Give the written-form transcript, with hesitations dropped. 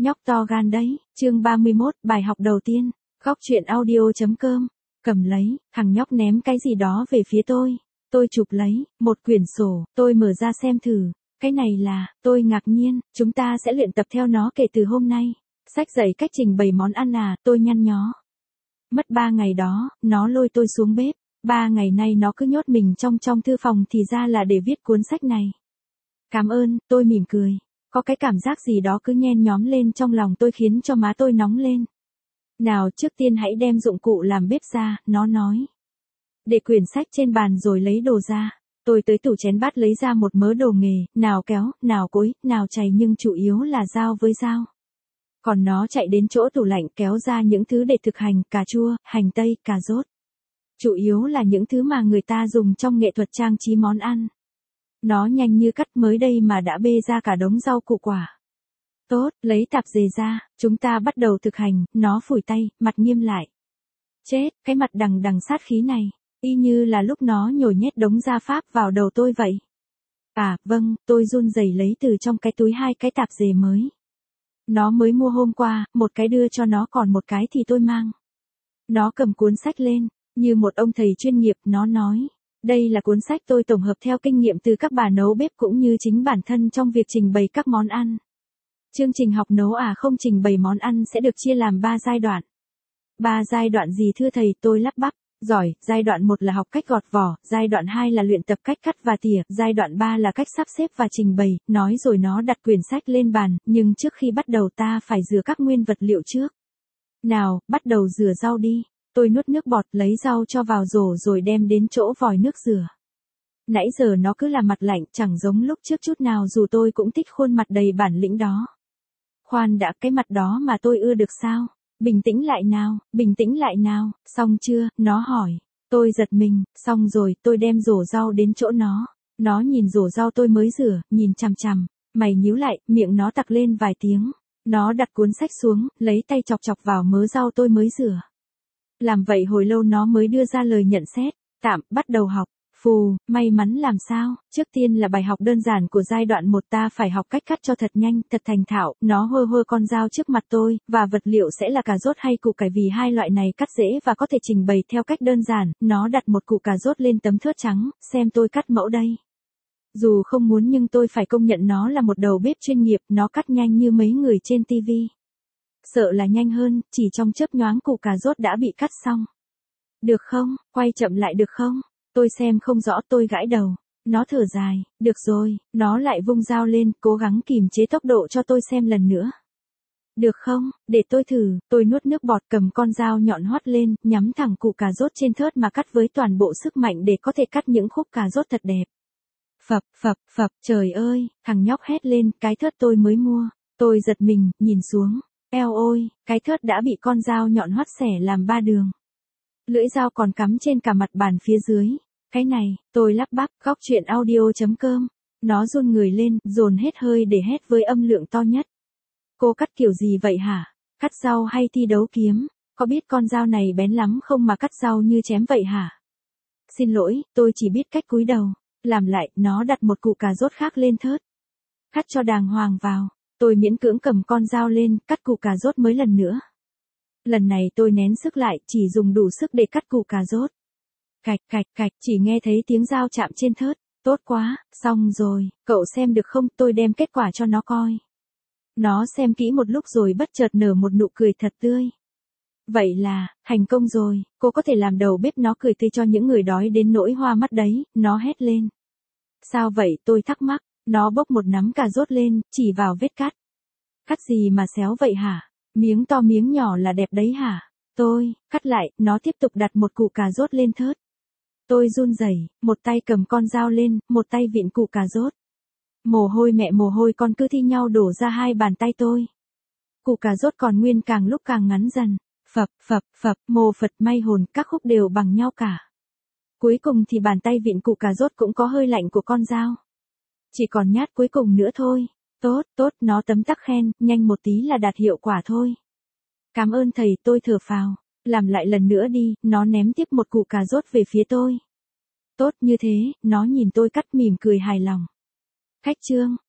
Nhóc to gan đấy, chương 31, bài học đầu tiên, góc truyện audio.com, cầm lấy, thằng nhóc ném cái gì đó về phía tôi chụp lấy, một quyển sổ, tôi mở ra xem thử, cái này là, tôi ngạc nhiên, chúng ta sẽ luyện tập theo nó kể từ hôm nay, sách dạy cách trình bày món ăn à, tôi nhăn nhó. Mất 3 ngày đó, nó lôi tôi xuống bếp, 3 ngày nay nó cứ nhốt mình trong thư phòng thì ra là để viết cuốn sách này. Cảm ơn, tôi mỉm cười. Có cái cảm giác gì đó cứ nhen nhóm lên trong lòng tôi khiến cho má tôi nóng lên. Nào trước tiên hãy đem dụng cụ làm bếp ra, nó nói. Để quyển sách trên bàn rồi lấy đồ ra. Tôi tới tủ chén bát lấy ra một mớ đồ nghề, nào kéo, nào cối, nào chày nhưng chủ yếu là dao với dao. Còn nó chạy đến chỗ tủ lạnh kéo ra những thứ để thực hành, cà chua, hành tây, cà rốt. Chủ yếu là những thứ mà người ta dùng trong nghệ thuật trang trí món ăn. Nó nhanh như cắt mới đây mà đã bê ra cả đống rau củ quả. Tốt, lấy tạp dề ra, chúng ta bắt đầu thực hành, nó phủi tay, mặt nghiêm lại. Chết, cái mặt đằng đằng sát khí này, y như là lúc nó nhồi nhét đống gia pháp vào đầu tôi vậy. À, vâng, tôi run rẩy lấy từ trong cái túi 2 cái tạp dề mới. Nó mới mua hôm qua, một cái đưa cho nó còn một cái thì tôi mang. Nó cầm cuốn sách lên, như một ông thầy chuyên nghiệp, nó nói. Đây là cuốn sách tôi tổng hợp theo kinh nghiệm từ các bà nấu bếp cũng như chính bản thân trong việc trình bày các món ăn. Chương trình học nấu không trình bày món ăn sẽ được chia làm 3 giai đoạn. 3 giai đoạn gì thưa thầy, tôi lắp bắp. Giỏi, giai đoạn 1 là học cách gọt vỏ, giai đoạn 2 là luyện tập cách cắt và tỉa, giai đoạn 3 là cách sắp xếp và trình bày, nói rồi nó đặt quyển sách lên bàn, nhưng trước khi bắt đầu ta phải rửa các nguyên vật liệu trước. Nào, bắt đầu rửa rau đi. Tôi nuốt nước bọt lấy rau cho vào rổ rồi đem đến chỗ vòi nước rửa. Nãy giờ nó cứ làm mặt lạnh chẳng giống lúc trước chút nào dù tôi cũng thích khuôn mặt đầy bản lĩnh đó. Khoan đã, cái mặt đó mà tôi ưa được sao? Bình tĩnh lại nào, xong chưa, nó hỏi. Tôi giật mình, xong rồi, tôi đem rổ rau đến chỗ nó. Nó nhìn rổ rau tôi mới rửa, nhìn chằm chằm, mày nhíu lại, miệng nó tặc lên vài tiếng. Nó đặt cuốn sách xuống, lấy tay chọc chọc vào mớ rau tôi mới rửa. Làm vậy hồi lâu nó mới đưa ra lời nhận xét, tạm, bắt đầu học. Phù, may mắn làm sao, trước tiên là bài học đơn giản của giai đoạn 1 ta phải học cách cắt cho thật nhanh, thật thành thạo, nó hơ con dao trước mặt tôi, và vật liệu sẽ là cà rốt hay củ cải vì hai loại này cắt dễ và có thể trình bày theo cách đơn giản, nó đặt một củ cà rốt lên tấm thớt trắng, xem tôi cắt mẫu đây. Dù không muốn nhưng tôi phải công nhận nó là một đầu bếp chuyên nghiệp, nó cắt nhanh như mấy người trên TV. Sợ là nhanh hơn, chỉ trong chớp nhoáng củ cà rốt đã bị cắt xong. Được không, quay chậm lại được không? Tôi xem không rõ, tôi gãi đầu. Nó thở dài, được rồi, nó lại vung dao lên, cố gắng kìm chế tốc độ cho tôi xem lần nữa. Được không, để tôi thử, tôi nuốt nước bọt cầm con dao nhọn hoắt lên, nhắm thẳng củ cà rốt trên thớt mà cắt với toàn bộ sức mạnh để có thể cắt những khúc cà rốt thật đẹp. Phập, trời ơi, thằng nhóc hét lên, cái thớt tôi mới mua. Tôi giật mình, nhìn xuống. Eo ôi, cái thớt đã bị con dao nhọn hoắt xẻ làm 3 đường. Lưỡi dao còn cắm trên cả mặt bàn phía dưới. Cái này, tôi lắp bắp, góc truyện audio.com. Nó run người lên, dồn hết hơi để hét với âm lượng to nhất. Cô cắt kiểu gì vậy hả? Cắt rau hay thi đấu kiếm? Có biết con dao này bén lắm không mà cắt rau như chém vậy hả? Xin lỗi, tôi chỉ biết cách cúi đầu. Làm lại, nó đặt một củ cà rốt khác lên thớt. Cắt cho đàng hoàng vào. Tôi miễn cưỡng cầm con dao lên, cắt củ cà rốt mới lần nữa. Lần này tôi nén sức lại, chỉ dùng đủ sức để cắt củ cà rốt. Cạch, chỉ nghe thấy tiếng dao chạm trên thớt. Tốt quá, xong rồi, cậu xem được không, tôi đem kết quả cho nó coi. Nó xem kỹ một lúc rồi bất chợt nở một nụ cười thật tươi. Vậy là, thành công rồi, cô có thể làm đầu bếp, nó cười tươi cho những người đói đến nỗi hoa mắt đấy, nó hét lên. Sao vậy, tôi thắc mắc, nó bốc một nắm cà rốt lên, chỉ vào vết cắt. Cắt gì mà xéo vậy hả? Miếng to miếng nhỏ là đẹp đấy hả? Tôi, cắt lại, nó tiếp tục đặt một củ cà rốt lên thớt. Tôi run rẩy, một tay cầm con dao lên, một tay vịn củ cà rốt. Mồ hôi mẹ mồ hôi con cứ thi nhau đổ ra hai bàn tay tôi. Củ cà rốt còn nguyên càng lúc càng ngắn dần. Phập, mồ Phật may hồn, các khúc đều bằng nhau cả. Cuối cùng thì bàn tay vịn củ cà rốt cũng có hơi lạnh của con dao. Chỉ còn nhát cuối cùng nữa thôi. Tốt, nó tấm tắc khen, nhanh một tí là đạt hiệu quả thôi. Cảm ơn thầy, tôi thở phào. Làm lại lần nữa đi, nó ném tiếp một củ cà rốt về phía tôi. Tốt như thế, nó nhìn tôi cắt mỉm cười hài lòng. Khách trương,